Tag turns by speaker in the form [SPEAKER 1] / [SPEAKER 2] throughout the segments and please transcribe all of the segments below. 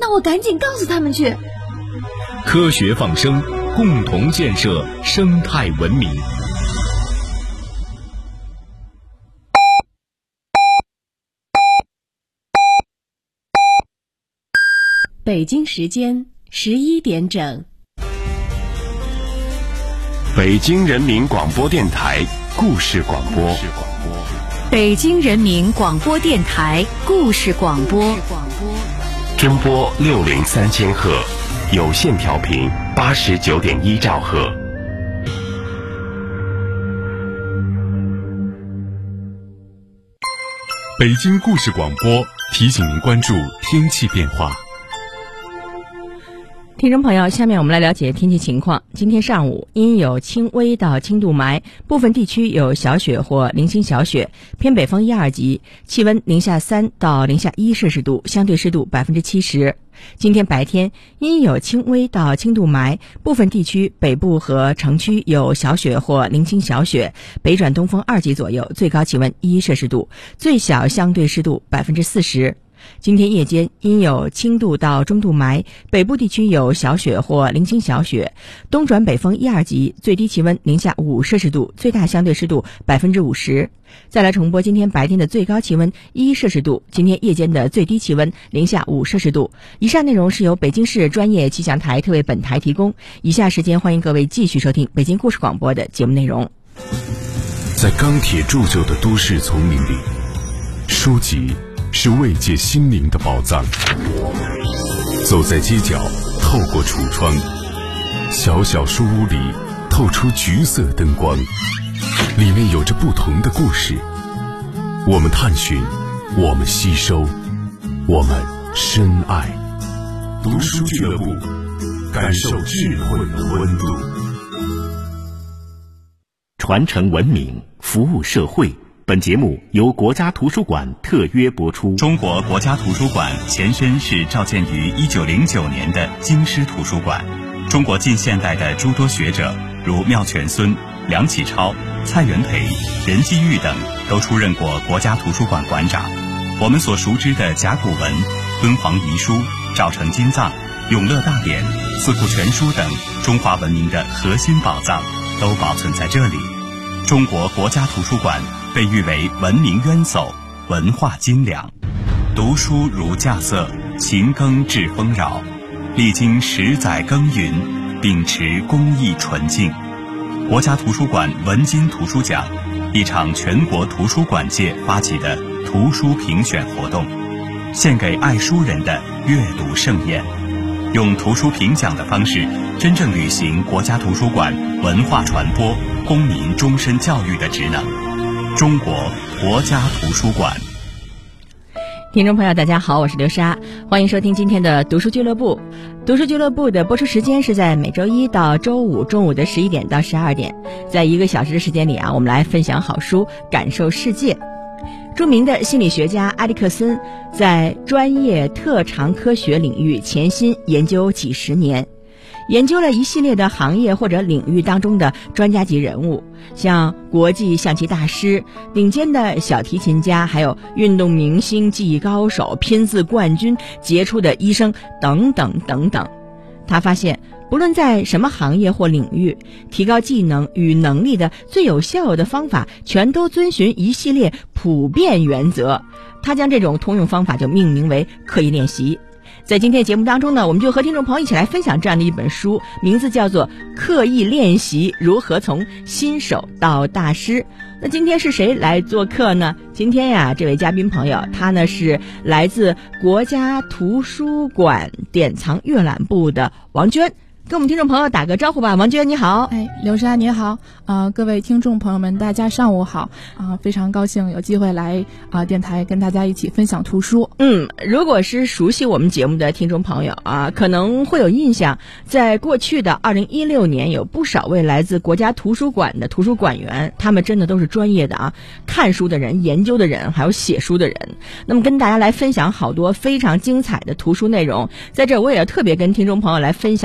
[SPEAKER 1] 那我赶紧告诉他们去。
[SPEAKER 2] 科学放生，共同建设生态文明。
[SPEAKER 3] 北京时间11点整。
[SPEAKER 4] 北京人民广播电台故事广播。
[SPEAKER 3] 北京人民广播电台故事广播。
[SPEAKER 4] 真波603000赫，有线调频89.1兆赫。
[SPEAKER 5] 北京故事广播提醒您关注天气变化。
[SPEAKER 6] 听众朋友，下面我们来了解天气情况。今天上午阴有轻微到轻度霾，部分地区有小雪或零星小雪，偏北风1、2级，气温-3到-1摄氏度，相对湿度70%。今天白天阴有轻微到轻度霾，部分地区北部和城区有小雪或零星小雪，北转东风2级左右，最高气温1摄氏度，最小相对湿度40%。今天夜间阴有轻度到中度霾，北部地区有小雪或零星小雪，东转北风1、2级，最低气温-5摄氏度，最大相对湿度50%。再来重播今天白天的最高气温1摄氏度，今天夜间的最低气温-5摄氏度。以上内容是由北京市专业气象台特为本台提供。以下时间欢迎各位继续收听北京故事广播的节目内容。
[SPEAKER 5] 在钢铁铸就的都市丛林里，书籍是慰藉心灵的宝藏。走在街角，透过橱窗，小小书屋里透出橘色灯光，里面有着不同的故事。我们探寻，我们吸收，我们深爱。读书俱乐部，感受智慧的温度。
[SPEAKER 2] 传承文明，服务社会。本节目由国家图书馆特约播出。
[SPEAKER 7] 中国国家图书馆前身是召建于1909年的京师图书馆。中国近现代的诸多学者，如妙泉孙、梁启超、蔡元培、任继玉等，都出任过国家图书馆馆长。我们所熟知的甲骨文、敦煌遗书、赵城金藏、永乐大典、四库全书等中华文明的核心宝藏，都保存在这里。中国国家图书馆被誉为文明渊薮，文化精良。读书如稼穑，勤耕致丰饶。历经10载耕耘，秉持公益纯净。国家图书馆文津图书奖，一场全国图书馆界发起的图书评选活动，献给爱书人的阅读盛宴。用图书评奖的方式，真正履行国家图书馆文化传播、公民终身教育的职能。中国国家图书馆。
[SPEAKER 6] 听众朋友大家好，我是刘莎，欢迎收听今天的读书俱乐部。读书俱乐部的播出时间是在每周一到周五中午的11点到12点，在1个小时的时间里我们来分享好书，感受世界。著名的心理学家埃里克森在专业特长科学领域潜心研究几十年，研究了一系列的行业或者领域当中的专家级人物，像国际象棋大师、顶尖的小提琴家，还有运动明星、技艺高手、拼字冠军、杰出的医生等等等等。他发现不论在什么行业或领域，提高技能与能力的最有效的方法全都遵循一系列普遍原则。他将这种通用方法就命名为刻意练习。在今天节目当中呢，我们就和听众朋友一起来分享这样的一本书，名字叫做《刻意练习：如何从新手到大师》。那今天是谁来做客呢？今天这位嘉宾朋友，他呢是来自国家图书馆典藏阅览部的王娟。跟我们听众朋友打个招呼吧，王娟你好。
[SPEAKER 8] 刘莎你好，各位听众朋友们大家上午好，非常高兴有机会来电台跟大家一起分享图书。
[SPEAKER 6] 如果是熟悉我们节目的听众朋友可能会有印象，在过去的2016年有不少位来自国家图书馆的图书馆员，他们真的都是专业的看书的人、研究的人，还有写书的人。那么跟大家来分享好多非常精彩的图书内容，在这我也要特别跟听众朋友来分享一下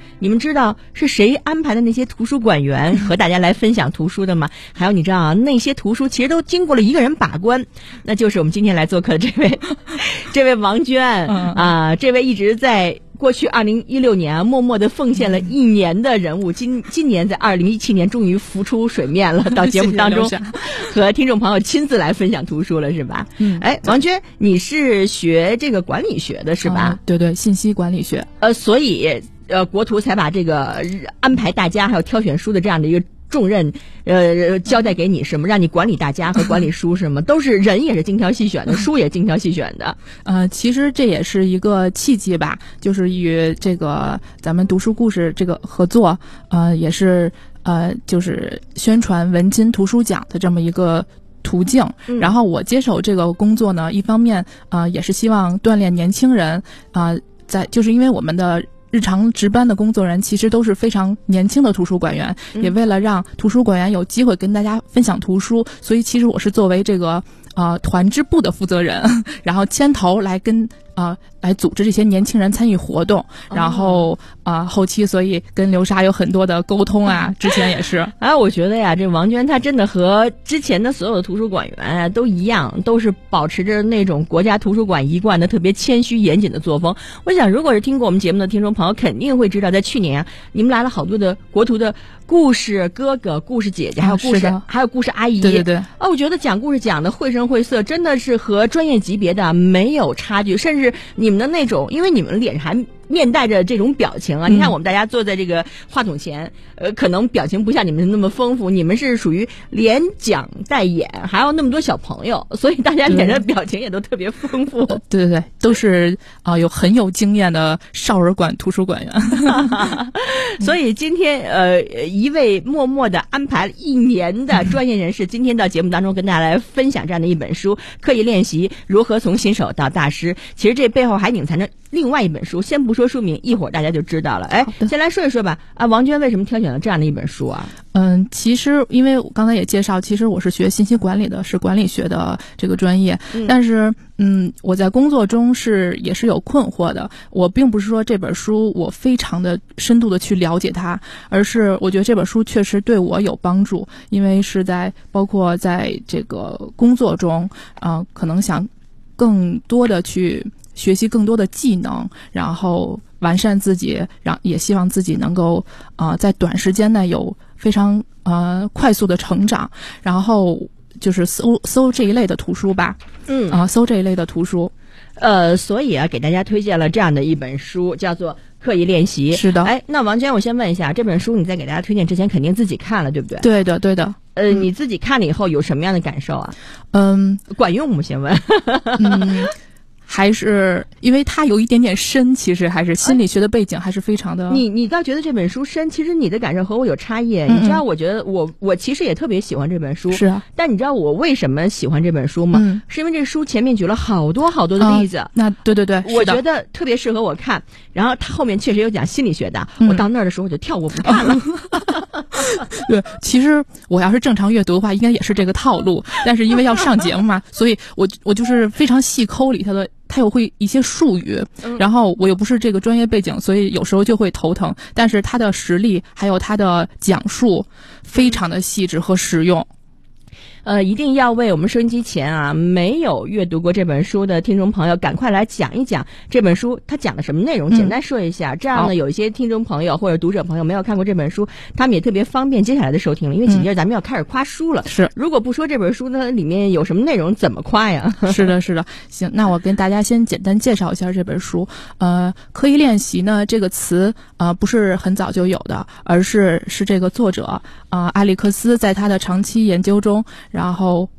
[SPEAKER 6] 你们知道是谁安排的那些图书馆员和大家来分享图书的吗？还有你知道啊，那些图书其实都经过了一个人把关，那就是我们今天来做客的这位王娟啊，这位一直在过去2016年默默地奉献了1年的人物，今年在2017年终于浮出水面了，到节目当中和听众朋友亲自来分享图书了，是吧？王娟，你是学这个管理学的是吧？
[SPEAKER 8] 对对，信息管理学。
[SPEAKER 6] 所以国图才把这个安排大家还有挑选书的这样的一个重任交代给你，什么让你管理大家和管理书，什么都是人也是精挑细选的，书也精挑细选的。
[SPEAKER 8] 其实这也是一个契机吧，就是与这个咱们读书故事这个合作，也是就是宣传文津图书奖的这么一个途径。然后我接手这个工作呢，一方面也是希望锻炼年轻人就是因为我们的日常值班的工作人员其实都是非常年轻的图书馆员，也为了让图书馆员有机会跟大家分享图书，所以其实我是作为这个团支部的负责人，然后牵头来来组织这些年轻人参与活动，然后后期所以跟流沙有很多的沟通啊，之前也是。
[SPEAKER 6] 我觉得呀，这王娟她真的和之前的所有的图书馆员都一样，都是保持着那种国家图书馆一贯的特别谦虚严谨的作风。我想如果是听过我们节目的听众朋友肯定会知道，在去年你们来了好多的国图的故事哥哥、故事姐姐，还有故事阿姨。
[SPEAKER 8] 对对对。
[SPEAKER 6] 我觉得讲故事讲的绘声绘色，真的是和专业级别的没有差距，甚至你们的那种，因为你们脸上还面带着这种表情啊，你看我们大家坐在这个话筒前，可能表情不像你们那么丰富，你们是属于连讲带演，还有那么多小朋友，所以大家脸上的表情也都特别丰富。
[SPEAKER 8] 对对对，都是很有经验的少儿馆图书馆员。
[SPEAKER 6] 所以今天一位默默的安排了1年的专业人士，今天到节目当中跟大家来分享这样的一本书，刻意练习如何从新手到大师。其实这背后还隐藏着另外一本书，先不说书名，一会儿大家就知道了。先来说一说吧。王娟为什么挑选了这样的一本书啊？
[SPEAKER 8] 其实因为我刚才也介绍，其实我是学信息管理的，是管理学的这个专业，但是我在工作中也是有困惑的。我并不是说这本书我非常的深度的去了解它，而是我觉得这本书确实对我有帮助，因为是包括在这个工作中，可能想更多的去学习更多的技能，然后完善自己，也希望自己能够在短时间内有非常快速的成长，然后就是搜这一类的图书吧。搜这一类的图书。
[SPEAKER 6] 所以给大家推荐了这样的一本书，叫做《刻意练习》。
[SPEAKER 8] 是的。
[SPEAKER 6] 那王娟，我先问一下，这本书你在给大家推荐之前肯定自己看了，对不对？
[SPEAKER 8] 对的，对的。
[SPEAKER 6] 你自己看了以后有什么样的感受啊？管用吗？先问。
[SPEAKER 8] 还是因为它有一点点深，其实还是心理学的背景还是非常的。
[SPEAKER 6] 你倒觉得这本书深，其实你的感受和我有差异。你知道，我觉得我其实也特别喜欢这本书。
[SPEAKER 8] 是啊。
[SPEAKER 6] 但你知道我为什么喜欢这本书吗？是因为这书前面举了好多好多的例子。
[SPEAKER 8] 那对对对，
[SPEAKER 6] 我觉得特别适合我看。然后它后面确实有讲心理学的，我到那儿的时候我就跳过不看了。
[SPEAKER 8] 对，其实我要是正常阅读的话，应该也是这个套路。但是因为要上节目嘛，所以我就是非常细抠里头的。他又会一些术语，然后我又不是这个专业背景，所以有时候就会头疼。但是他的实例还有他的讲述非常的细致和实用。
[SPEAKER 6] 一定要为我们收音机前没有阅读过这本书的听众朋友赶快来讲一讲这本书它讲的什么内容，简单说一下。这样呢，有一些听众朋友或者读者朋友没有看过这本书，他们也特别方便接下来的收听了，因为紧接着咱们要开始夸书了。
[SPEAKER 8] 是，
[SPEAKER 6] 如果不说这本书呢里面有什么内容，怎么夸呀？
[SPEAKER 8] 是的，是的。行，那我跟大家先简单介绍一下这本书。刻意练习呢这个词不是很早就有的，而是这个作者阿里克斯在他的长期研究中，然后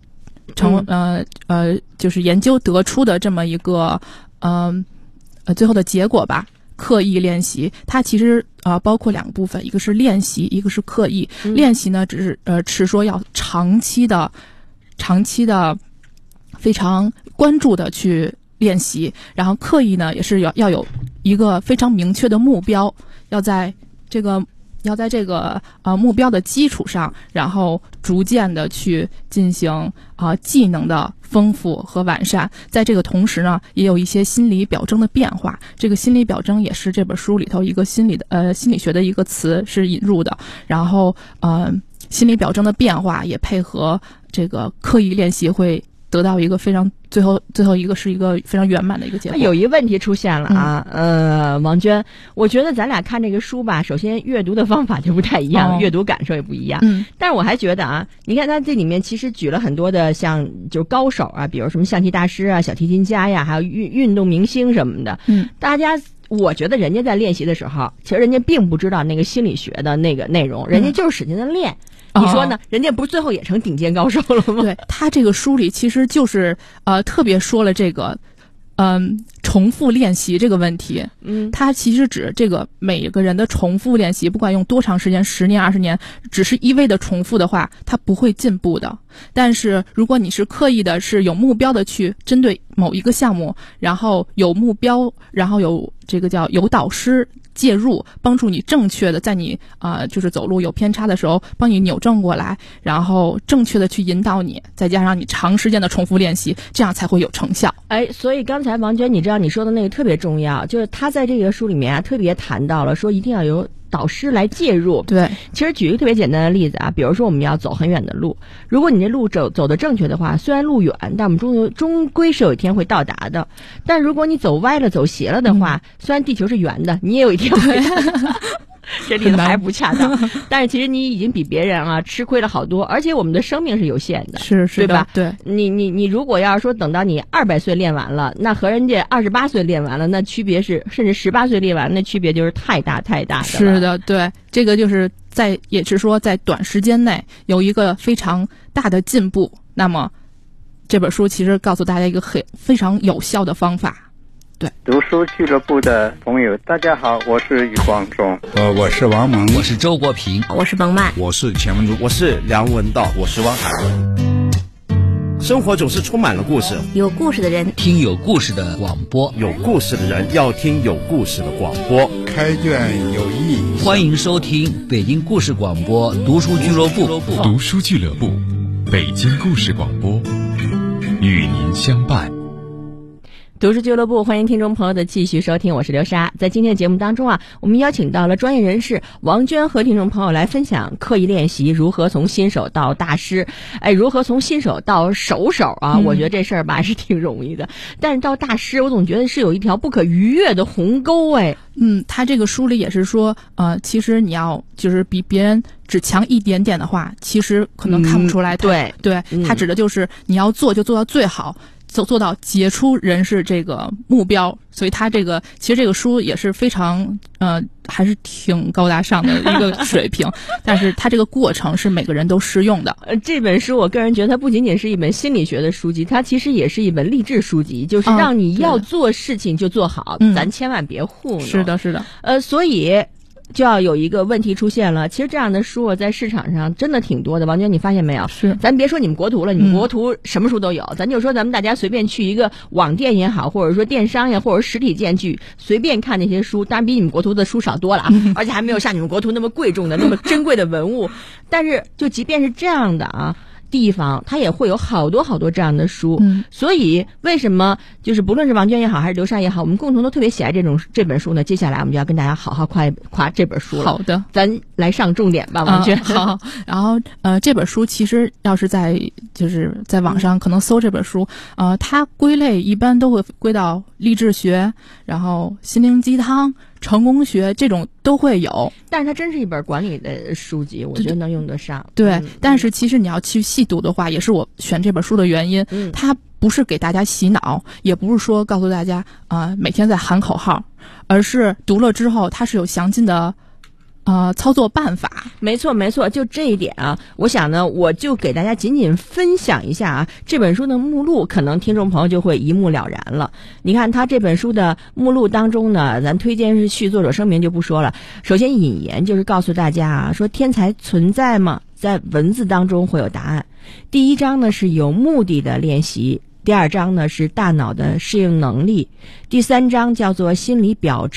[SPEAKER 8] 就是研究得出的这么一个最后的结果吧。刻意练习它其实包括2个部分，一个是练习，一个是刻意。练习呢只是说要长期的非常关注的去练习，然后刻意呢也是要有一个非常明确的目标，要在这个要在这个目标的基础上，然后逐渐的去进行技能的丰富和完善。在这个同时呢，也有一些心理表征的变化。这个心理表征也是这本书里头一个心理学的一个词是引入的。然后心理表征的变化也配合这个刻意练习，会得到一个非常最后一个是一个非常圆满的一个结果。
[SPEAKER 6] 有一个问题出现了啊，王娟，我觉得咱俩看这个书吧，首先阅读的方法就不太一样，阅读感受也不一样。但是我还觉得啊，你看它这里面其实举了很多的像就是高手啊，比如什么象棋大师啊、小提琴家呀，还有运动明星什么的。大家我觉得人家在练习的时候，其实人家并不知道那个心理学的那个内容，人家就是使劲的练。你说呢？人家不是最后也成顶尖高手了吗？
[SPEAKER 8] 对，他这个书里其实就是特别说了这个重复练习这个问题。它其实指这个每个人的重复练习，不管用多长时间，10年、20年，只是一味的重复的话，它不会进步的。但是如果你是刻意的，是有目标的去针对某一个项目，然后有目标，然后有这个叫有导师介入，帮助你正确的在你就是走路有偏差的时候帮你扭正过来，然后正确的去引导你，再加上你长时间的重复练习，这样才会有成效。
[SPEAKER 6] 所以刚才王娟你知道你说的那个特别重要，就是他在这个书里面啊特别谈到了说一定要有导师来介入。
[SPEAKER 8] 对，
[SPEAKER 6] 其实举一个特别简单的例子啊，比如说我们要走很远的路，如果你这路走的正确的话，虽然路远，但我们终归是有一天会到达的。但如果你走歪了、走斜了的话，虽然地球是圆的，你也有一天会这例子还不恰当，但是其实你已经比别人啊吃亏了好多，而且我们的生命是有限的，
[SPEAKER 8] 是
[SPEAKER 6] 对吧？
[SPEAKER 8] 对，
[SPEAKER 6] 你如果要是说等到你200岁练完了，那和人家28岁练完了，那区别是，甚至18岁练完，那区别就是太大的了。
[SPEAKER 8] 是的，对，这个就是也是说在短时间内有一个非常大的进步。那么这本书其实告诉大家一个非常有效的方法。对，
[SPEAKER 1] 读书俱乐部的朋友大家好，我是余光中，
[SPEAKER 9] 我是王蒙，
[SPEAKER 10] 我是周国平，
[SPEAKER 3] 我是冯曼，
[SPEAKER 11] 我是钱文竹，
[SPEAKER 12] 我是梁文道，我是汪海。生活总是充满了故事，
[SPEAKER 3] 有故事的人
[SPEAKER 10] 听有故事的广播，
[SPEAKER 12] 有故事的人要听有故事的广播，
[SPEAKER 9] 开卷有益。
[SPEAKER 10] 欢迎收听北京故事广播读书俱乐部，
[SPEAKER 5] 读书俱乐部，北京故事广播，与您相伴。
[SPEAKER 6] 读书俱乐部，欢迎听众朋友的继续收听，我是刘莎。在今天的节目当中啊，我们邀请到了专业人士王娟和听众朋友来分享刻意练习如何从新手到大师。如何从新手到手啊，我觉得这事儿吧是挺容易的，但是到大师我总觉得是有一条不可逾越的鸿沟。
[SPEAKER 8] 他这个书里也是说其实你要就是比别人只强一点点的话，其实可能看不出来。对，他指的就是你要做就做到最好，做到杰出人士这个目标。所以他其实这个书也是非常还是挺高大上的一个水平但是他这个过程是每个人都适用的。
[SPEAKER 6] 这本书我个人觉得它不仅仅是一本心理学的书籍，它其实也是一本励志书籍，就是让你要做事情就做好，咱千万别糊弄。
[SPEAKER 8] 是的
[SPEAKER 6] 所以就要有一个问题出现了。其实这样的书在市场上真的挺多的，王娟你发现没有？
[SPEAKER 8] 是，
[SPEAKER 6] 咱别说你们国图了，你们国图什么书都有，咱就说咱们大家随便去一个网店也好，或者说电商呀，或者实体店去随便看那些书，当然比你们国图的书少多了而且还没有像你们国图那么贵重的那么珍贵的文物。但是就即便是这样的地方，它也会有好多这样的书。所以为什么就是不论是王娟也好还是刘莎也好，我们共同都特别喜爱这本书呢？接下来我们就要跟大家好好夸这本书了。
[SPEAKER 8] 好的，
[SPEAKER 6] 咱来上重点吧，王娟。
[SPEAKER 8] 好。然后这本书其实要是在网上可能搜这本书，它归类一般都会归到励志学，然后心灵鸡汤、成功学这种都会有。
[SPEAKER 6] 但是它真是一本管理的书籍，我觉得能用得上。
[SPEAKER 8] 对，但是其实你要去细读的话，也是我选这本书的原因。它不是给大家洗脑，也不是说告诉大家每天在喊口号，而是读了之后它是有详尽的操作办法。
[SPEAKER 6] 没错，就这一点我想呢，我就给大家仅仅分享一下这本书的目录，可能听众朋友就会一目了然了。你看他这本书的目录当中呢，咱推荐是序，作者声明就不说了。首先引言就是告诉大家说天才存在吗？在文字当中会有答案。第一章呢是有目的的练习，第二章呢是大脑的适应能力，第三章叫做心理表征，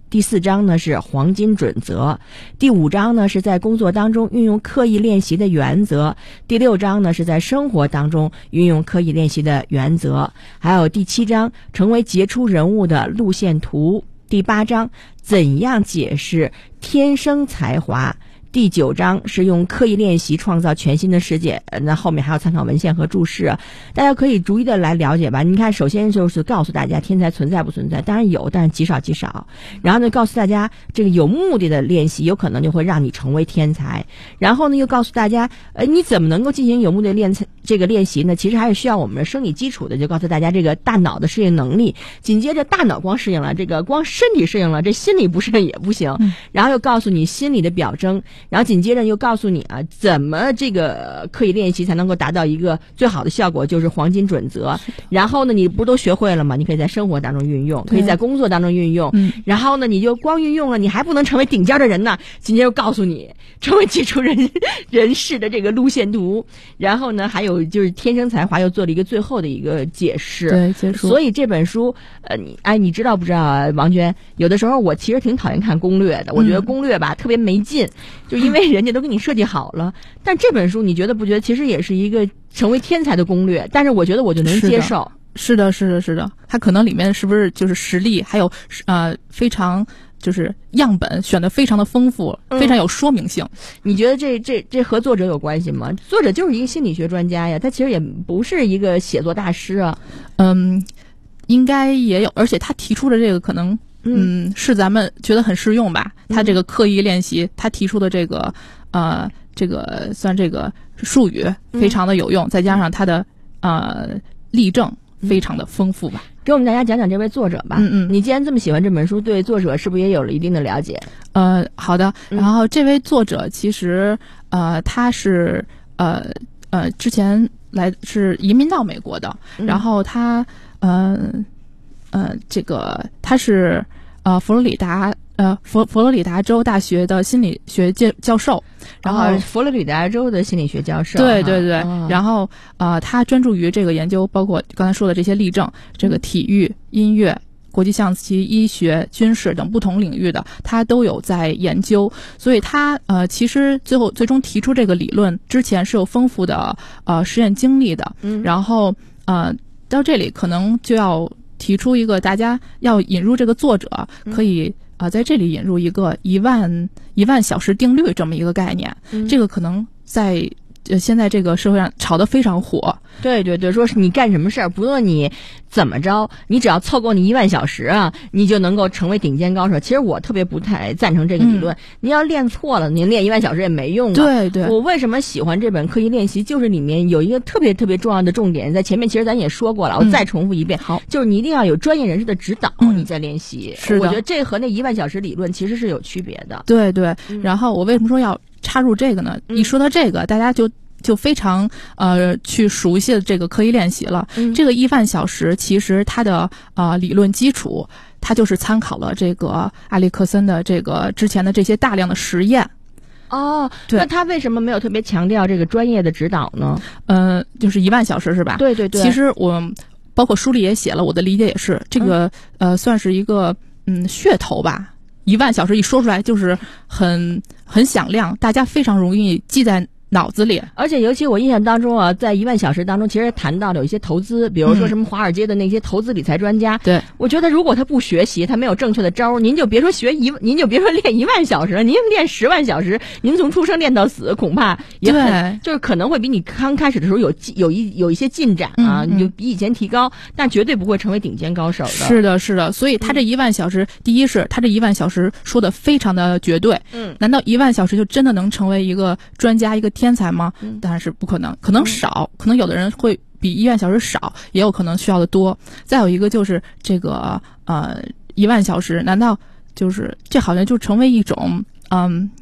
[SPEAKER 6] 第4章呢是黄金准则，第5章呢是在工作当中运用刻意练习的原则，第6章呢是在生活当中运用刻意练习的原则，还有第7章成为杰出人物的路线图，第8章怎样解释天生才华，第9章是用刻意练习创造全新的世界。那后面还有参考文献和注释，大家可以逐一的来了解吧。你看，首先就是告诉大家天才存在不存在，当然有，但是极少极少。然后呢，告诉大家这个有目的的练习有可能就会让你成为天才。然后呢，又告诉大家，你怎么能够进行有目的练习呢？其实还是需要我们的生理基础的，就告诉大家这个大脑的适应能力。紧接着大脑光适应了，这个光身体适应了，这心理不适应也不行。然后又告诉你心理的表征。然后紧接着又告诉你怎么这个刻意练习才能够达到一个最好的效果，就是黄金准则。然后呢，你不都学会了吗？你可以在生活当中运用，可以在工作当中运用。然后呢，你就光运用了，你还不能成为顶尖的人呢。紧接着又告诉你成为杰出人士的这个路线图。然后呢，还有就是天生才华又做了一个最后的一个解释。
[SPEAKER 8] 对，结束。
[SPEAKER 6] 所以这本书，你知道不知道啊，王娟？有的时候我其实挺讨厌看攻略的，我觉得攻略吧特别没劲。就因为人家都给你设计好了，但这本书你觉得不觉得其实也是一个成为天才的攻略？但是我觉得我就能接受。
[SPEAKER 8] 是的，它可能里面是不是就是实例，还有非常就是样本选的非常的丰富，非常有说明性。
[SPEAKER 6] 你觉得这和作者有关系吗？作者就是一个心理学专家呀，他其实也不是一个写作大师啊。
[SPEAKER 8] 应该也有，而且他提出的这个可能。是咱们觉得很适用吧？他这个刻意练习，他提出的这个算这个术语非常的有用，再加上他的例证非常的丰富吧。
[SPEAKER 6] 给我们大家讲讲这位作者吧。你既然这么喜欢这本书，对作者是不是也有了一定的了解？
[SPEAKER 8] 好的。然后这位作者其实他是之前是移民到美国的，然后他他是佛罗里达州大学的心理学教授，然后
[SPEAKER 6] 佛罗里达州的心理学教授，
[SPEAKER 8] 对，然后他专注于这个研究，包括刚才说的这些例证，这个体育、音乐、国际象棋、医学、军事等不同领域的，他都有在研究。所以他其实最终提出这个理论之前是有丰富的实验经历的。然后到这里可能就要提出一个大家要引入这个作者可以在这里引入一个1万小时定律这么一个概念。这个可能在现在这个社会上炒得非常火。
[SPEAKER 6] 对，说是你干什么事儿，不论你怎么着，你只要凑够你1万小时啊，你就能够成为顶尖高手。其实我特别不太赞成这个理论。你要练错了，你练1万小时也没用啊。
[SPEAKER 8] 对，
[SPEAKER 6] 我为什么喜欢这本刻意练习，就是里面有一个特别特别重要的重点，在前面其实咱也说过了，我再重复一遍。好，就是你一定要有专业人士的指导，你再练习。
[SPEAKER 8] 是的，
[SPEAKER 6] 我觉得这和那1万小时理论其实是有区别的。
[SPEAKER 8] 对，然后我为什么说要插入这个呢？一说到这个，大家就非常去熟悉这个刻意练习了。这个1万小时其实它的理论基础，它就是参考了这个埃里克森的这个之前的这些大量的实验。
[SPEAKER 6] 那他为什么没有特别强调这个专业的指导呢？
[SPEAKER 8] 就是1万小时是吧？
[SPEAKER 6] 对。
[SPEAKER 8] 其实我包括书里也写了，我的理解也是这个算是一个噱头吧。1万小时一说出来就是很响亮，大家非常容易记在脑子里。
[SPEAKER 6] 而且尤其我印象当中在1万小时当中，其实谈到了有一些投资，比如说什么华尔街的那些投资理财专家。
[SPEAKER 8] 对，
[SPEAKER 6] 我觉得如果他不学习，他没有正确的招，您就别说您就别说练1万小时，您练10万小时，您从出生练到死，恐怕也就是可能会比你刚开始的时候有一些进展啊，你就比以前提高，但绝对不会成为顶尖高手的。
[SPEAKER 8] 是的，所以他这1万小时，第一是他这1万小时说的非常的绝对。难道1万小时就真的能成为一个专家一个天才吗？当然是不可能，可能少，可能有的人会比1万小时少，也有可能需要的多。再有一个就是这个1万小时，难道就是这好像就成为一种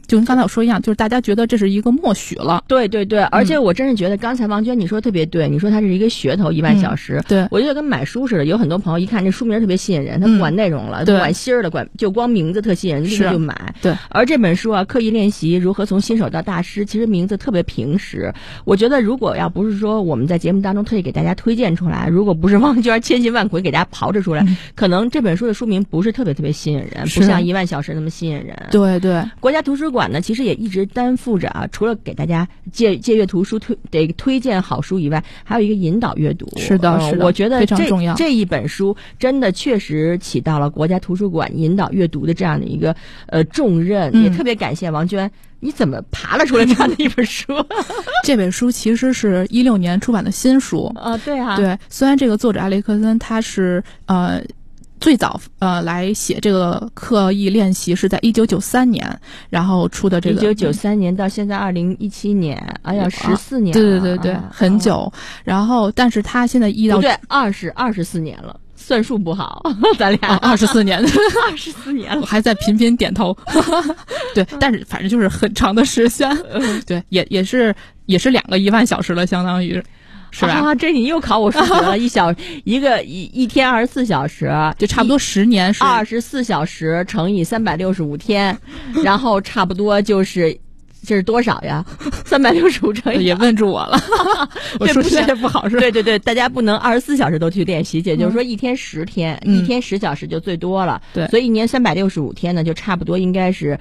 [SPEAKER 8] 就跟刚才我说一样，就是大家觉得这是一个默许了。
[SPEAKER 6] 对对对，而且我真是觉得刚才王娟你说特别对，你说它是一个噱头1万小时，
[SPEAKER 8] 对，
[SPEAKER 6] 我觉得跟买书似的，有很多朋友一看这书名特别吸引人，他不管内容了，不管芯儿的，就光名字特吸引人，立刻就买。
[SPEAKER 8] 对，
[SPEAKER 6] 而这本书啊，刻意练习如何从新手到大师，其实名字特别平实。我觉得如果要不是说我们在节目当中特意给大家推荐出来，如果不是王娟千辛万苦给大家刨制出来，可能这本书的书名不是特别吸引人，不像1万小时那么吸引人。
[SPEAKER 8] 对对，
[SPEAKER 6] 国家图书馆呢，其实也一直担负着啊，除了给大家借阅图书推荐好书以外，还有一个引导阅读。
[SPEAKER 8] 是的，是的，
[SPEAKER 6] 我觉得
[SPEAKER 8] 非常重要。
[SPEAKER 6] 这一本书真的确实起到了国家图书馆引导阅读的这样的一个重任，也特别感谢王娟。你怎么爬了出来这样的一本书？
[SPEAKER 8] 这本书其实是16年出版的新书
[SPEAKER 6] 啊，对啊，
[SPEAKER 8] 对。虽然这个作者埃雷克森他是最早来写这个刻意练习是在1993年，然后出的这个
[SPEAKER 6] 1993年到现在2017年，哎呀，14年了，
[SPEAKER 8] 对对对对，很久。然后，但是他现在
[SPEAKER 6] 不对，24年了。算术不好，咱俩
[SPEAKER 8] 24年
[SPEAKER 6] ，24年了，
[SPEAKER 8] 我还在频频点头。对，但是反正就是很长的时间，对，也是2个1万小时了，相当于。是吧？
[SPEAKER 6] 啊，这你又考我数学了，一天24小时，
[SPEAKER 8] 就差不多10年是
[SPEAKER 6] 24小时乘以365天，然后差不多就是这是多少呀？365乘以
[SPEAKER 8] 也问住我了，我数学不好是吧？
[SPEAKER 6] 对对对，大家不能24小时都去练习，也就是说一天10天，一天10小时就最多了。
[SPEAKER 8] 对，
[SPEAKER 6] 所以一年365天呢，就差不多应该是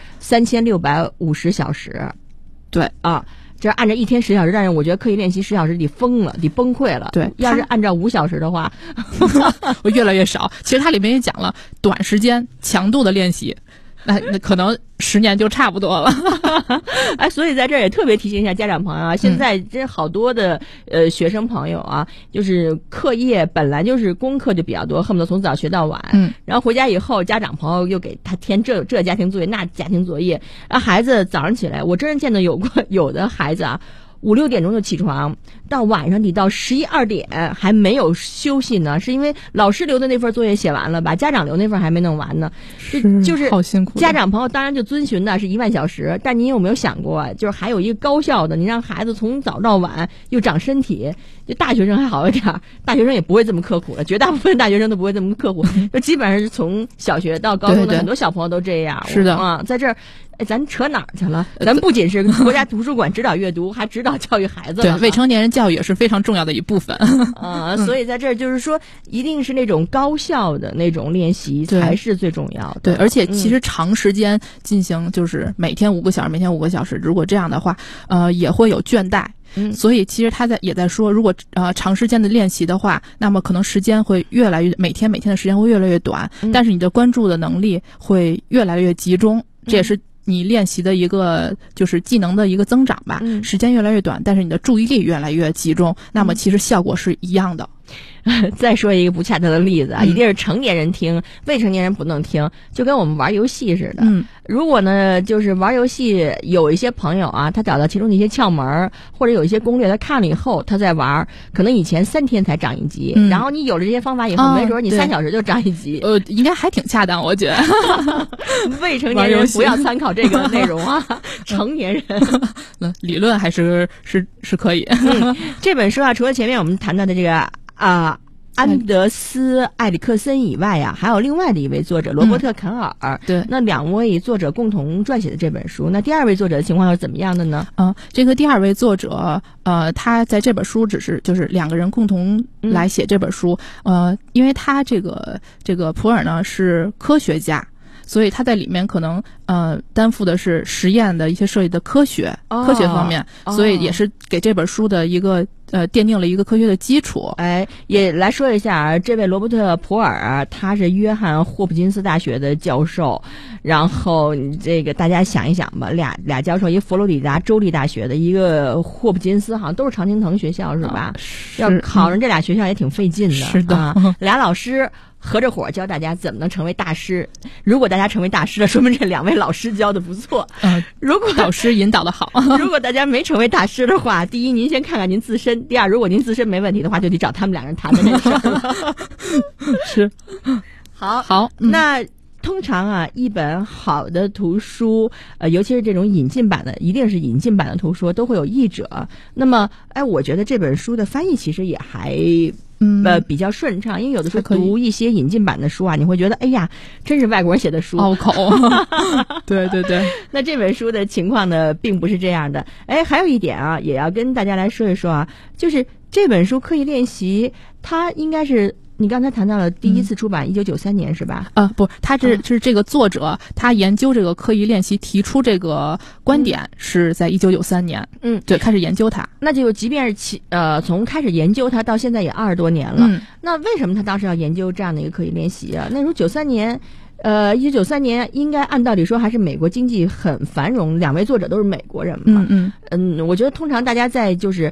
[SPEAKER 6] 3650小时。
[SPEAKER 8] 对
[SPEAKER 6] 啊。这按照一天10小时，但是我觉得刻意练习10小时得疯了，得崩溃了。
[SPEAKER 8] 对，
[SPEAKER 6] 要是按照5小时的话，
[SPEAKER 8] 我越来越少。其实它里面也讲了短时间强度的练习，那可能10年就差不多了。
[SPEAKER 6] 哎，所以在这儿也特别提醒一下家长朋友啊，现在这好多的学生朋友啊，就是课业本来就是功课就比较多，恨不得从早学到晚。然后回家以后，家长朋友又给他填这家庭作业那家庭作业，然后孩子早上起来，我真是见到有的孩子啊。5、6点钟就起床，到晚上得到11、2点还没有休息呢，是因为老师留的那份作业写完了吧，家长留那份还没弄完呢。就是
[SPEAKER 8] 好辛苦。
[SPEAKER 6] 家长朋友当然就遵循的是1万小时，但您有没有想过，就是还有一个高效的，你让孩子从早到晚又长身体。就大学生还好一点，大学生也不会这么刻苦了，绝大部分大学生都不会这么刻苦，就基本上是从小学到高中的很多小朋友都这样。
[SPEAKER 8] 是的
[SPEAKER 6] 啊，在这儿。哎，咱扯哪儿去了？咱不仅是国家图书馆指导阅读，还指导教育孩子了。
[SPEAKER 8] 对，未成年人教育也是非常重要的一部分。
[SPEAKER 6] 所以在这儿就是说，一定是那种高效的那种练习才是最重要的。
[SPEAKER 8] 对，而且其实长时间进行，就是每天5个小时，每天5个小时，如果这样的话，也会有倦怠。所以其实他也在说，如果长时间的练习的话，那么可能时间会越来越每天的时间会越来越短，但是你的关注的能力会越来越集中，这也是你练习的一个就是技能的一个增长吧。时间越来越短，但是你的注意力越来越集中，那么其实效果是一样的。
[SPEAKER 6] 再说一个不恰当的例子啊，一定是成年人听，未成年人不能听，就跟我们玩游戏似的。如果呢，就是玩游戏，有一些朋友啊，他找到其中的一些窍门，或者有一些攻略，他看了以后，他在玩，可能以前3天才长1级，然后你有了这些方法以后，没准你3小时就长1级。
[SPEAKER 8] 应该还挺恰当，我觉得。
[SPEAKER 6] 未成年人不要参考这个内容啊，成年人。
[SPEAKER 8] 理论还是可以。
[SPEAKER 6] 这本书啊，除了前面我们谈到的这个。安德斯·埃里克森以外啊，还有另外的一位作者罗伯特·肯尔。
[SPEAKER 8] 对，
[SPEAKER 6] 那2位作者共同撰写的这本书，那第2位作者的情况是怎么样的呢？
[SPEAKER 8] 这个第2位作者，他在这本书就是2个人共同来写这本书。因为他这个普尔呢是科学家。所以他在里面可能担负的是实验的一些涉及的科学方面，所以也是给这本书的一个奠定了一个科学的基础。
[SPEAKER 6] 哎，也来说一下，这位罗伯特·普尔他是约翰霍普金斯大学的教授，然后这个大家想一想吧，俩教授，一佛罗里达州立大学的，一个霍普金斯，好像都是常青藤学校是吧？要考上这俩学校也挺费劲的。
[SPEAKER 8] 是的，
[SPEAKER 6] 俩老师。合着伙教大家怎么能成为大师。如果大家成为大师了，说明这2位老师教的不错。如果
[SPEAKER 8] 导师引导的好。
[SPEAKER 6] 如果大家没成为大师的话，第一您先看看您自身，第二如果您自身没问题的话，就得找他们2人谈的这事儿了。
[SPEAKER 8] 是，
[SPEAKER 6] 好，那通常啊，一本好的图书，尤其是这种引进版的，一定是引进版的图书，都会有译者。那么，我觉得这本书的翻译其实也还比较顺畅，因为有的时候读一些引进版的书啊，你会觉得哎呀，真是外国人写的书，
[SPEAKER 8] 拗口。对对对。
[SPEAKER 6] 那这本书的情况呢，并不是这样的。还有一点啊，也要跟大家来说一说啊，就是这本书《刻意练习》，它应该是。你刚才谈到了第一次出版1993年是吧？
[SPEAKER 8] 不，他是这个作者，他研究这个刻意练习，提出这个观点是在1993年。对，开始研究它。
[SPEAKER 6] 那就即便是从开始研究它到现在也20多年了。那为什么他当时要研究这样的一个刻意练习啊？那时候93年。1993年应该按道理说还是美国经济很繁荣，两位作者都是美国人嘛。我觉得通常大家在就是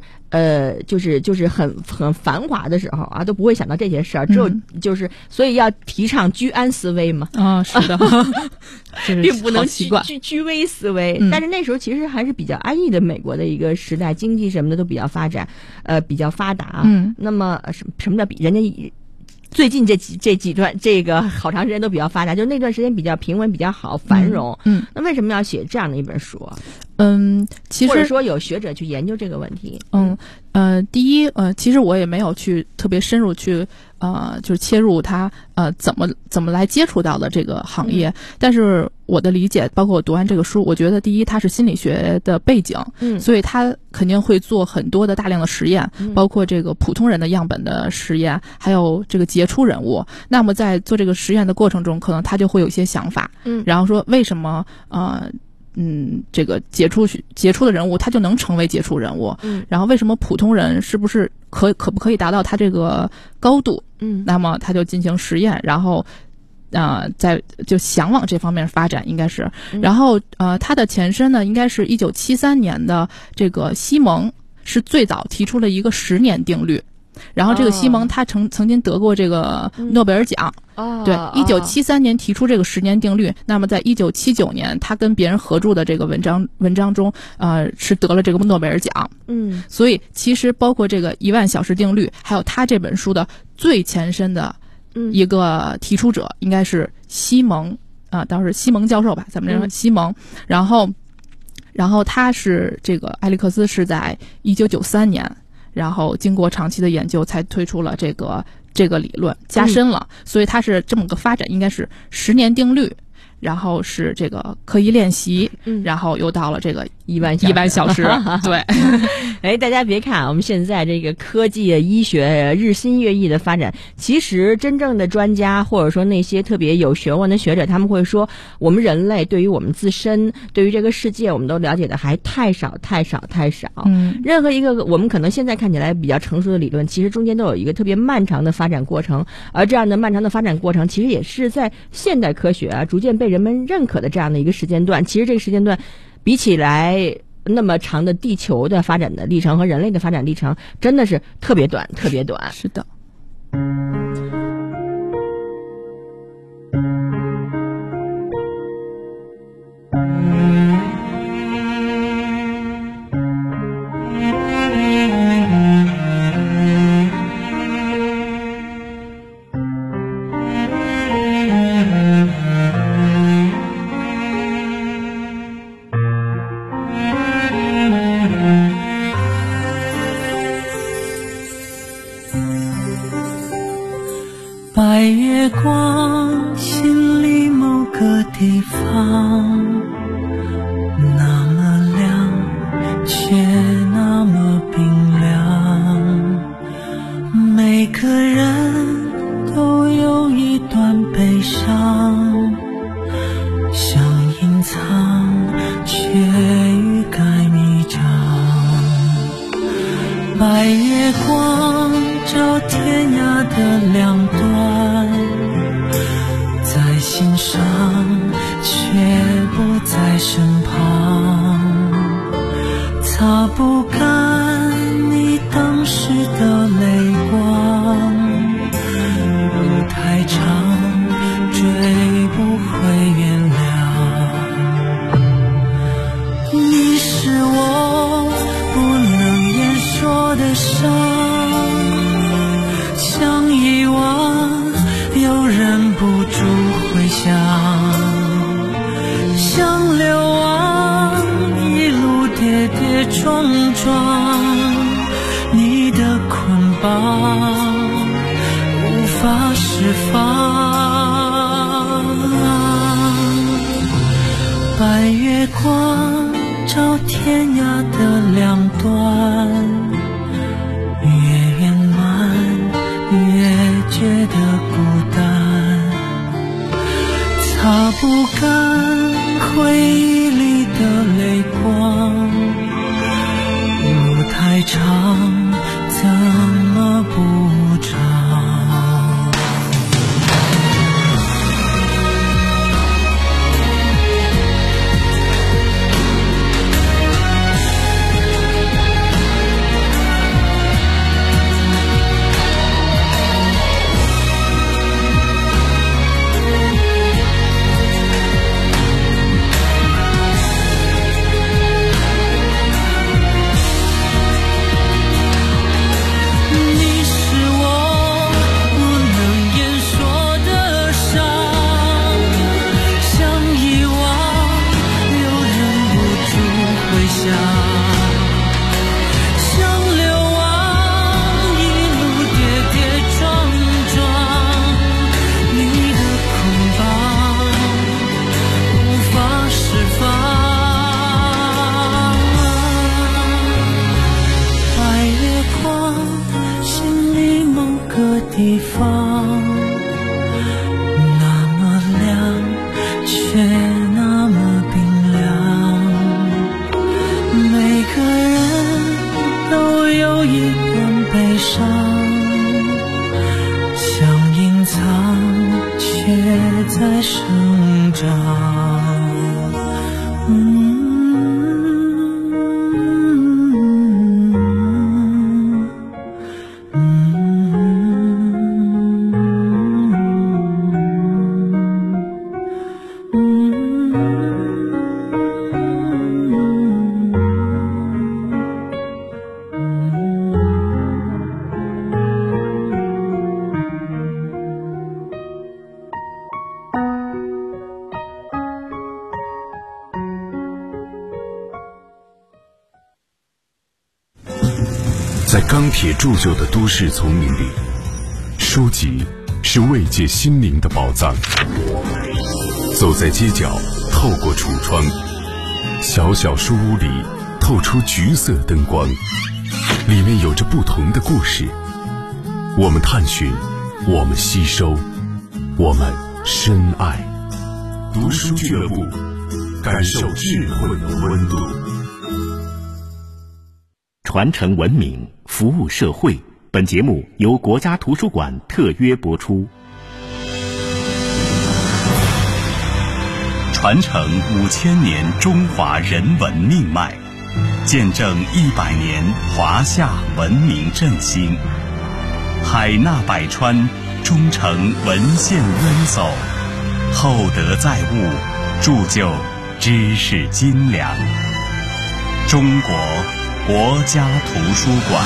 [SPEAKER 6] 很繁华的时候啊，都不会想到这些事儿，只有所以要提倡居安思危嘛。
[SPEAKER 8] 是的，
[SPEAKER 6] 并不能居危思危。但是那时候其实还是比较安逸的美国的一个时代，经济什么的都比较发展，比较发达。那么什么叫比人家？最近这几段这个好长时间都比较发达，就那段时间比较平稳，比较好繁荣。那为什么要写这样的一本书啊？
[SPEAKER 8] 其实
[SPEAKER 6] 或者说有学者去研究这个问题。
[SPEAKER 8] 第一，其实我也没有去特别深入去就是切入它怎么来接触到的这个行业。但是我的理解，包括我读完这个书，我觉得第一，它是心理学的背景，所以它肯定会做很多的大量的实验，包括这个普通人的样本的实验，还有这个杰出人物。那么在做这个实验的过程中，可能他就会有一些想法，然后说为什么这个杰出的人物他就能成为杰出人物，然后为什么普通人是不是可不可以达到他这个高度？那么他就进行实验，然后就想往这方面发展，应该是。然后他的前身呢，应该是1973年的这个西蒙是最早提出了一个10年定律。然后这个西蒙他曾经得过这个诺贝尔奖。对，1973年提出这个10年定律，那么在1979年他跟别人合著的这个文章中是得了这个诺贝尔奖。所以其实包括这个10000小时定律，还有他这本书的最前身的一个提出者应该是西蒙当时西蒙教授吧，咱们这说西蒙。然后他是这个埃利克斯是在1993年，然后经过长期的研究才推出了这个理论，加深了。所以它是这么个发展，应该是10年定律，然后是这个刻意练习，然后又到了这个10000小时。
[SPEAKER 6] 对。大家别看我们现在这个科技医学日新月异的发展，其实真正的专家或者说那些特别有学问的学者，他们会说我们人类对于我们自身，对于这个世界，我们都了解的还太少。任何一个我们可能现在看起来比较成熟的理论，其实中间都有一个特别漫长的发展过程，而这样的漫长的发展过程，其实也是在现代科学逐渐被人们认可的这样的一个时间段。其实这个时间段比起来那么长的地球的发展的历程和人类的发展历程，真的是特别短。
[SPEAKER 8] 是的。
[SPEAKER 11] 白月光，心里某个地方，那么亮，却那么冰凉。每个人都有一段悲伤，想隐藏，却欲盖弥彰。白月光照天涯的两端，在心上却不在身旁，擦不干你当时的泪光，路太长追不回原谅。你是我不能言说的伤，想遗忘又忍不住回想。 撞撞，你的捆绑无法释放。白月光照天涯的两端，越圆满越觉得孤单，擦不干回忆里的泪光，路太长怎么不长。地方那么亮，却那么冰凉。每个人都有一点悲伤，想隐藏，却在生长。
[SPEAKER 5] 在钢铁铸就的都市丛林里，书籍是慰藉心灵的宝藏。走在街角，透过橱窗，小小书屋里透出橘色灯光，里面有着不同的故事。我们探寻，我们吸收，我们深爱。读书俱乐部，感受智慧的温度。
[SPEAKER 2] 传承文明，服务社会。本节目由国家图书馆特约播出。
[SPEAKER 7] 传承5000年中华人文命脉，见证100年华夏文明振兴。海纳百川，忠诚文献渊薮，厚德载物，铸就知识精良。中国国家图书馆。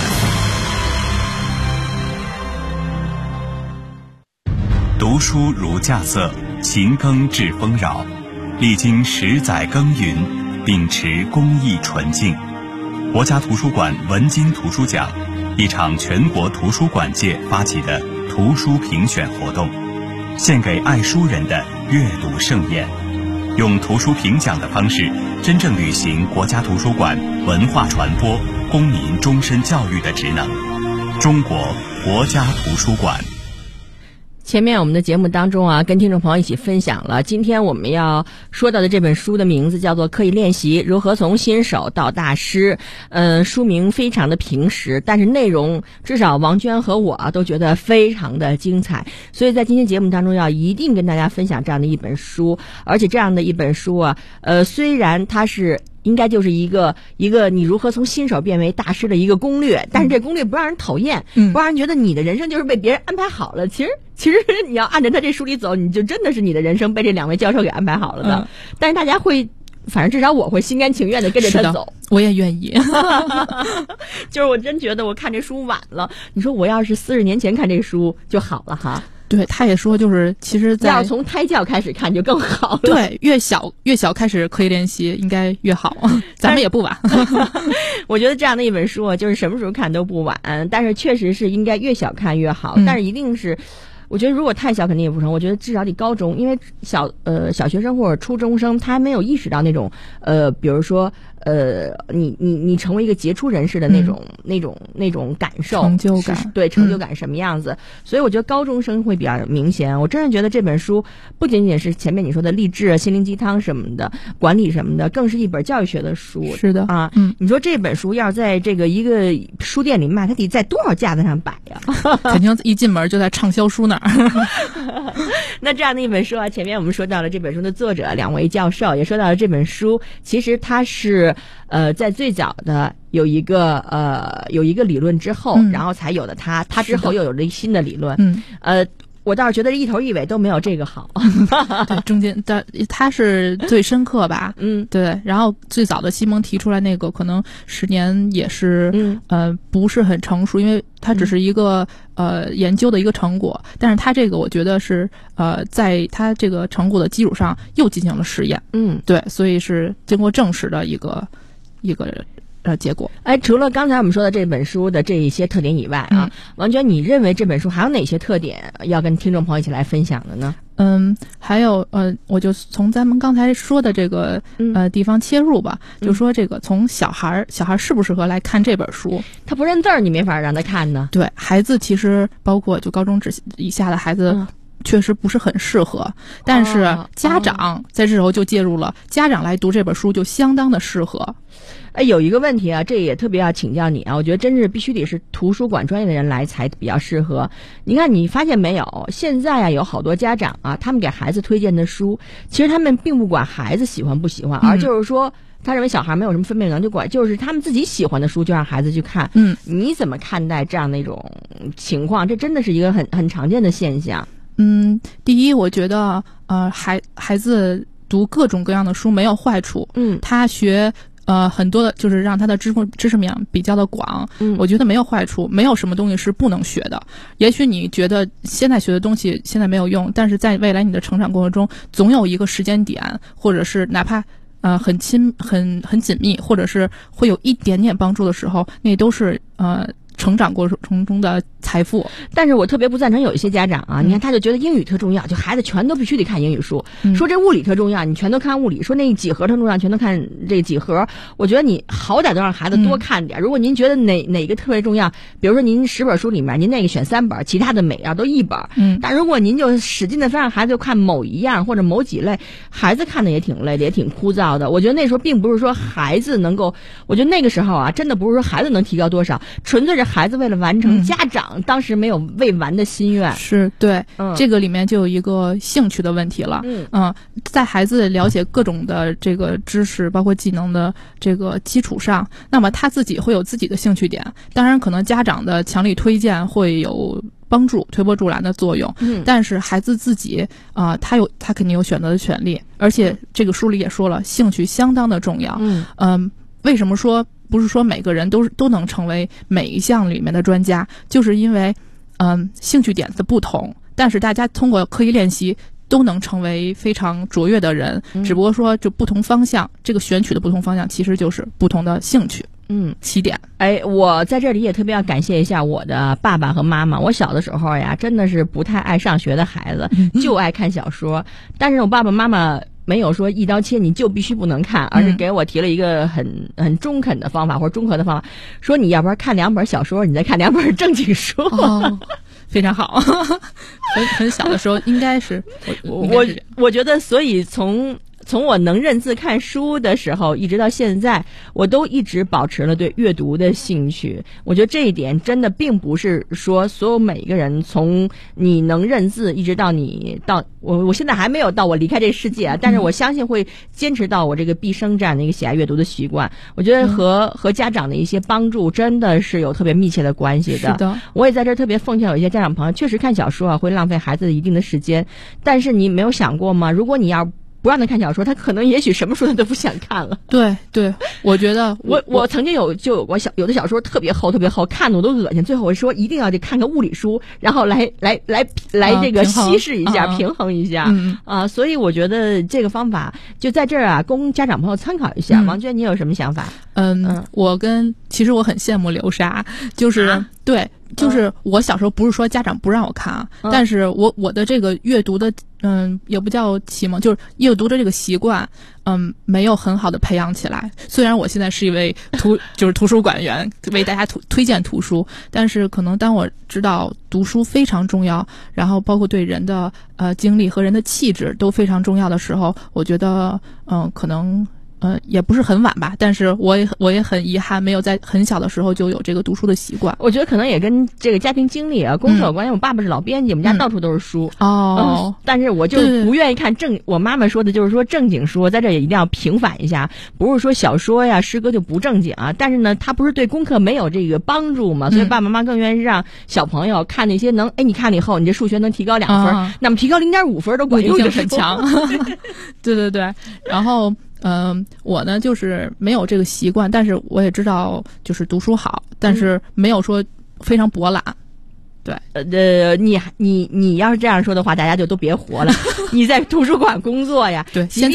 [SPEAKER 7] 读书如稼穑，勤耕致丰饶。历经10载耕耘，秉持公益纯净，国家图书馆文津图书奖，一场全国图书馆界发起的图书评选活动，献给爱书人的阅读盛宴。用图书评奖的方式，真正履行国家图书馆文化传播、公民终身教育的职能。中国国家图书馆。
[SPEAKER 6] 前面我们的节目当中啊，跟听众朋友一起分享了今天我们要说到的这本书的名字叫做《刻意练习：如何从新手到大师》。书名非常的平实，但是内容至少王娟和我都觉得非常的精彩，所以在今天节目当中要一定跟大家分享这样的一本书。而且这样的一本书啊，虽然它是应该就是一个你如何从新手变为大师的一个攻略，但是这攻略不让人讨厌，不让人觉得你的人生就是被别人安排好了。其实你要按照他这书里走，你就真的是你的人生被这2位教授给安排好了的。但是大家会，反正至少我会心甘情愿的跟着他走。
[SPEAKER 8] 我也愿意。
[SPEAKER 6] 就是我真觉得我看这书晚了，你说我要是40年前看这书就好了哈。
[SPEAKER 8] 对，他也说就是其实
[SPEAKER 6] 要从胎教开始看就更好了。
[SPEAKER 8] 对，越小开始刻意练习应该越好，咱们也不晚。
[SPEAKER 6] 我觉得这样的一本书就是什么时候看都不晚，但是确实是应该越小看越好，但是一定是。我觉得如果太小肯定也不成，我觉得至少得高中，因为小学生或者初中生他还没有意识到那种比如说你成为一个杰出人士的那种感受，
[SPEAKER 8] 成就感，
[SPEAKER 6] 对成就感什么样子，所以我觉得高中生会比较明显。我真是觉得这本书不仅仅是前面你说的励志、心灵鸡汤什么的、管理什么的，更是一本教育学的书。
[SPEAKER 8] 是的
[SPEAKER 6] 啊，你说这本书要在这个一个书店里卖，它得在多少架子上摆呀？
[SPEAKER 8] 肯定一进门就在畅销书那儿。
[SPEAKER 6] 那这样的一本书啊，前面我们说到了这本书的作者2位教授，也说到了这本书其实它是在最早的有一个理论之后，然后才有的它之后又有了新的理论。我倒是觉得一头一尾都没有这个好。
[SPEAKER 8] 对，中间的他是最深刻吧？对。然后最早的西蒙提出来那个，可能10年也是不是很成熟，因为它只是一个研究的一个成果。但是他这个我觉得是在他这个成果的基础上又进行了实验。对，所以是经过证实的一个结果。
[SPEAKER 6] 除了刚才我们说的这本书的这一些特点以外啊，王娟，你认为这本书还有哪些特点要跟听众朋友一起来分享的呢？
[SPEAKER 8] 还有我就从咱们刚才说的这个地方切入吧，就说这个从小孩适不适合来看这本书？
[SPEAKER 6] 他不认字儿，你没法让他看呢。
[SPEAKER 8] 对，孩子其实包括就高中以下的孩子。确实不是很适合，但是家长在这时候就介入了，家长来读这本书就相当的适合。
[SPEAKER 6] 有一个问题啊，这也特别要请教你啊，我觉得真是必须得是图书馆专业的人来才比较适合。你看，你发现没有，现在啊有好多家长啊，他们给孩子推荐的书，其实他们并不管孩子喜欢不喜欢，而就是说他认为小孩没有什么分辨能力，就管就是他们自己喜欢的书就让孩子去看。你怎么看待这样的一种情况？这真的是一个很常见的现象。
[SPEAKER 8] 第一，我觉得孩子读各种各样的书没有坏处。他学很多的就是让他的知识面比较的广。我觉得没有坏处，没有什么东西是不能学的。也许你觉得现在学的东西现在没有用，但是在未来你的成长过程中，总有一个时间点，或者是哪怕很紧密，或者是会有一点点帮助的时候，那都是成长过程中的财富。
[SPEAKER 6] 但是我特别不赞成有一些家长啊，你看他就觉得英语特重要，就孩子全都必须得看英语书，说这物理特重要，你全都看物理，说那几何特重要，全都看这几何。我觉得你好歹都让孩子多看点。如果您觉得哪个特别重要，比如说您10本书里面您那个选3本，其他的每样都1本。但如果您就使劲的非让孩子就看某一样或者某几类，孩子看的也挺累的，也挺枯燥的。我觉得那时候并不是说孩子能够，我觉得那个时候啊，真的不是说孩子能提高多少，纯粹是孩子为了完成家长当时没有未完的心愿。
[SPEAKER 8] 是对，这个里面就有一个兴趣的问题了。在孩子了解各种的这个知识包括技能的这个基础上，那么他自己会有自己的兴趣点，当然可能家长的强力推荐会有帮助，推波助澜的作用。但是孩子自己他肯定有选择的权利，而且这个书里也说了，兴趣相当的重要。为什么说不是说每个人都能成为每一项里面的专家，就是因为兴趣点的不同，但是大家通过刻意练习都能成为非常卓越的人。只不过说就不同方向，这个选取的不同方向其实就是不同的兴趣起点。
[SPEAKER 6] 我在这里也特别要感谢一下我的爸爸和妈妈。我小的时候呀，真的是不太爱上学的孩子，就爱看小说。但是我爸爸妈妈没有说一刀切你就必须不能看，而是给我提了一个很中肯的方法或者中和的方法，说你要不然看2本小说，你再看2本正经书。
[SPEAKER 8] 非常好。很小的时候应该是
[SPEAKER 6] 我觉得，所以从我能认字看书的时候一直到现在，我都一直保持了对阅读的兴趣。我觉得这一点真的并不是说所有每一个人从你能认字一直到你到我现在还没有到我离开这个世界啊，但是我相信会坚持到我这个毕生这样的一个喜爱阅读的习惯。我觉得和家长的一些帮助真的是有特别密切的关系的。
[SPEAKER 8] 是的，
[SPEAKER 6] 我也在这儿特别奉劝有一些家长朋友，确实看小说啊会浪费孩子的一定的时间，但是你没有想过吗？如果你要不让他看小说，他可能也许什么书他都不想看了。
[SPEAKER 8] 对对，我觉得
[SPEAKER 6] 我曾经有过有的小说特别厚，看的我都恶心。最后我说一定要得看个物理书，然后来这个稀释一下，平衡一下所以我觉得这个方法就在这儿啊，供家长朋友参考一下。王娟，你有什么想法？
[SPEAKER 8] 其实我很羡慕流沙，就是对。就是我小时候不是说家长不让我看啊，但是我的这个阅读的也不叫启蒙，就是阅读的这个习惯没有很好的培养起来。虽然我现在是一位就是图书馆员，为大家推荐图书，但是可能当我知道读书非常重要，然后包括对人的经历和人的气质都非常重要的时候，我觉得可能也不是很晚吧，但是我也很遗憾，没有在很小的时候就有这个读书的习惯。
[SPEAKER 6] 我觉得可能也跟这个家庭经历啊、工作有关系。我爸爸是老编辑，我们家到处都是书但是我就不愿意看我妈妈说的就是说正经书，在这也一定要平反一下，不是说小说呀、诗歌就不正经啊。但是呢，它不是对功课没有这个帮助嘛，所以爸爸妈妈更愿意让小朋友看那些你看了以后，你这数学能提高2分，那么提高0.5分都管用，
[SPEAKER 8] 就很强。对对对，然后。我呢就是没有这个习惯，但是我也知道就是读书好，但是没有说非常博览。
[SPEAKER 6] 对，你要是这样说的话，大家就都别活了。你在图书馆工作呀，
[SPEAKER 8] 对，现在